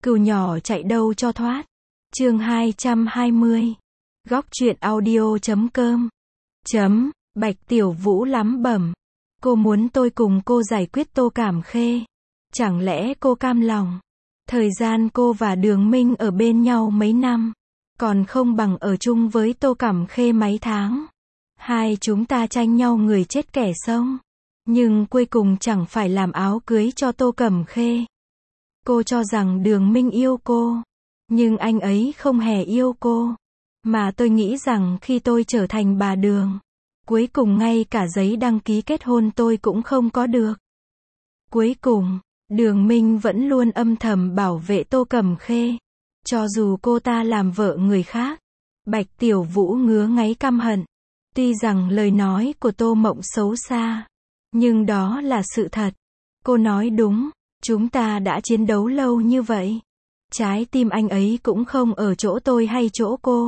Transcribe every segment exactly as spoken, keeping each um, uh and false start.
Cừu nhỏ chạy đâu cho thoát. Chương hai trăm hai mươi. Góc truyện audio chấm com. Chấm, Bạch Tiểu Vũ lắm bẩm. Cô muốn tôi cùng cô giải quyết Tô Cảm Khê. Chẳng lẽ cô cam lòng? Thời gian cô và Đường Minh ở bên nhau mấy năm, còn không bằng ở chung với Tô Cảm Khê mấy tháng. Hai chúng ta tranh nhau người chết kẻ sống. Nhưng cuối cùng chẳng phải làm áo cưới cho Tô Cẩm Khê. Cô cho rằng Đường Minh yêu cô, nhưng anh ấy không hề yêu cô. Mà tôi nghĩ rằng khi tôi trở thành bà Đường, cuối cùng ngay cả giấy đăng ký kết hôn tôi cũng không có được. Cuối cùng, Đường Minh vẫn luôn âm thầm bảo vệ Tô Cẩm Khê, cho dù cô ta làm vợ người khác. Bạch Tiểu Vũ ngứa ngáy căm hận. Tuy rằng lời nói của Tô Mộng xấu xa, nhưng đó là sự thật. Cô nói đúng, chúng ta đã chiến đấu lâu như vậy. Trái tim anh ấy cũng không ở chỗ tôi hay chỗ cô.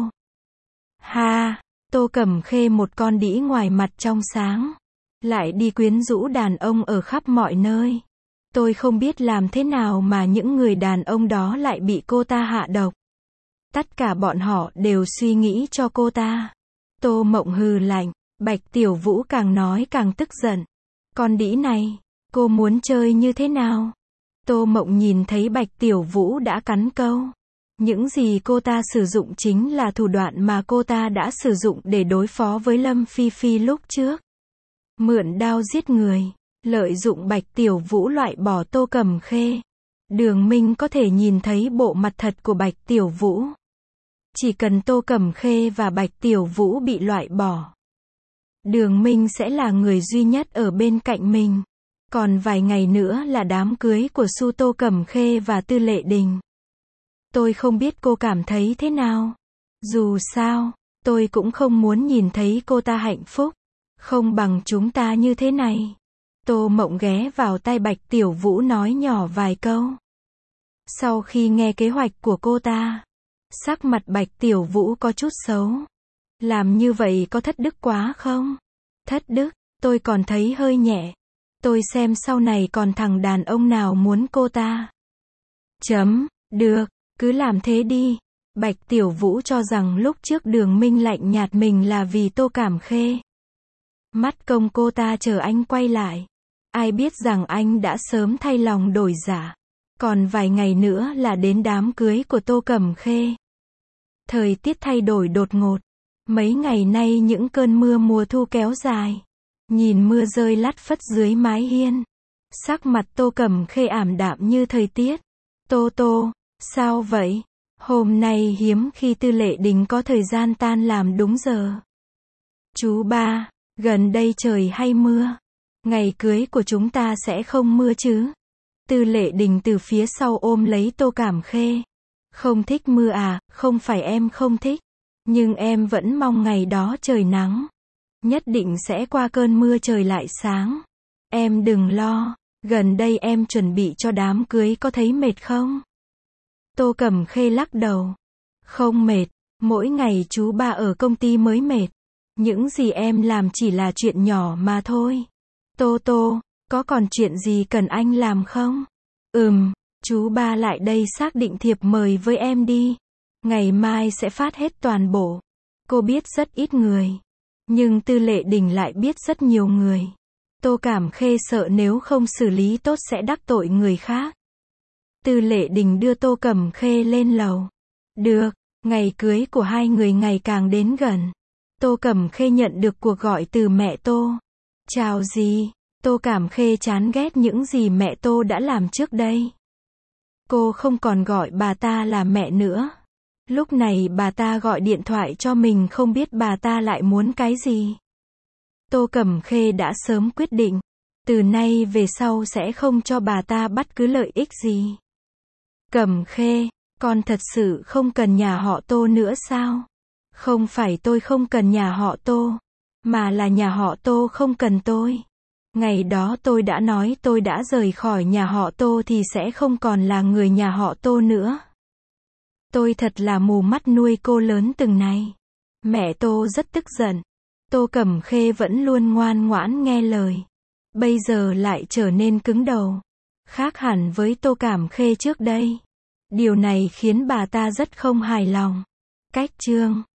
Ha, Tô Cẩm Khê một con đĩ ngoài mặt trong sáng, lại đi quyến rũ đàn ông ở khắp mọi nơi. Tôi không biết làm thế nào mà những người đàn ông đó lại bị cô ta hạ độc. Tất cả bọn họ đều suy nghĩ cho cô ta. Tô Mộng hừ lạnh. Bạch Tiểu Vũ càng nói càng tức giận. Con đĩ này, cô muốn chơi như thế nào? Tô Mộng nhìn thấy Bạch Tiểu Vũ đã cắn câu. Những gì cô ta sử dụng chính là thủ đoạn mà cô ta đã sử dụng để đối phó với Lâm Phi Phi lúc trước. Mượn đao giết người, lợi dụng Bạch Tiểu Vũ loại bỏ Tô Cẩm Khê. Đường Minh có thể nhìn thấy bộ mặt thật của Bạch Tiểu Vũ. Chỉ cần Tô Cẩm Khê và Bạch Tiểu Vũ bị loại bỏ, Đường Minh sẽ là người duy nhất ở bên cạnh mình. Còn vài ngày nữa là đám cưới của Su Tô Cẩm Khê và Tư Lệ Đình. Tôi không biết cô cảm thấy thế nào. Dù sao, tôi cũng không muốn nhìn thấy cô ta hạnh phúc. Không bằng chúng ta như thế này. Tô Mộng ghé vào tai Bạch Tiểu Vũ nói nhỏ vài câu. Sau khi nghe kế hoạch của cô ta, sắc mặt Bạch Tiểu Vũ có chút xấu. Làm như vậy có thất đức quá không? Thất đức, tôi còn thấy hơi nhẹ. Tôi xem sau này còn thằng đàn ông nào muốn cô ta. Chấm, được, cứ làm thế đi. Bạch Tiểu Vũ cho rằng lúc trước Đường Minh lạnh nhạt mình là vì Tô Cảm Khê. Mắt công cô ta chờ anh quay lại. Ai biết rằng anh đã sớm thay lòng đổi dạ. Còn vài ngày nữa là đến đám cưới của Tô Cẩm Khê. Thời tiết thay đổi đột ngột. Mấy ngày nay những cơn mưa mùa thu kéo dài. Nhìn mưa rơi lắt phất dưới mái hiên. Sắc mặt Tô Cẩm Khê ảm đạm như thời tiết. Tô Tô, sao vậy? Hôm nay hiếm khi Tư Lệ Đình có thời gian tan làm đúng giờ. Chú ba, gần đây trời hay mưa. Ngày cưới của chúng ta sẽ không mưa chứ? Tư Lệ Đình từ phía sau ôm lấy Tô Cảm Khê. Không thích mưa à? Không phải em không thích. Nhưng em vẫn mong ngày đó trời nắng. Nhất định sẽ qua cơn mưa trời lại sáng. Em đừng lo, gần đây em chuẩn bị cho đám cưới có thấy mệt không? Tô Cẩm Khê lắc đầu. Không mệt, mỗi ngày chú ba ở công ty mới mệt. Những gì em làm chỉ là chuyện nhỏ mà thôi. Tô Tô, có còn chuyện gì cần anh làm không? Ừm, chú ba lại đây xác định thiệp mời với em đi. Ngày mai sẽ phát hết toàn bộ. Cô biết rất ít người. Nhưng Tư Lệ Đình lại biết rất nhiều người. Tô Cảm Khê sợ nếu không xử lý tốt sẽ đắc tội người khác. Tư Lệ Đình đưa Tô Cẩm Khê lên lầu. Được, ngày cưới của hai người ngày càng đến gần. Tô Cẩm Khê nhận được cuộc gọi từ mẹ Tô. Chào gì? Tô Cảm Khê chán ghét những gì mẹ Tô đã làm trước đây. Cô không còn gọi bà ta là mẹ nữa. Lúc này bà ta gọi điện thoại cho mình không biết bà ta lại muốn cái gì. Tô Cẩm Khê đã sớm quyết định. Từ nay về sau sẽ không cho bà ta bất cứ lợi ích gì. Cẩm Khê, con thật sự không cần nhà họ Tô nữa sao? Không phải tôi không cần nhà họ Tô, mà là nhà họ Tô không cần tôi. Ngày đó tôi đã nói tôi đã rời khỏi nhà họ Tô thì sẽ không còn là người nhà họ Tô nữa. Tôi thật là mù mắt nuôi cô lớn từng này. Mẹ Tô rất tức giận. Tô Cẩm Khê vẫn luôn ngoan ngoãn nghe lời. Bây giờ lại trở nên cứng đầu. Khác hẳn với Tô Cảm Khê trước đây. Điều này khiến bà ta rất không hài lòng. Cách chương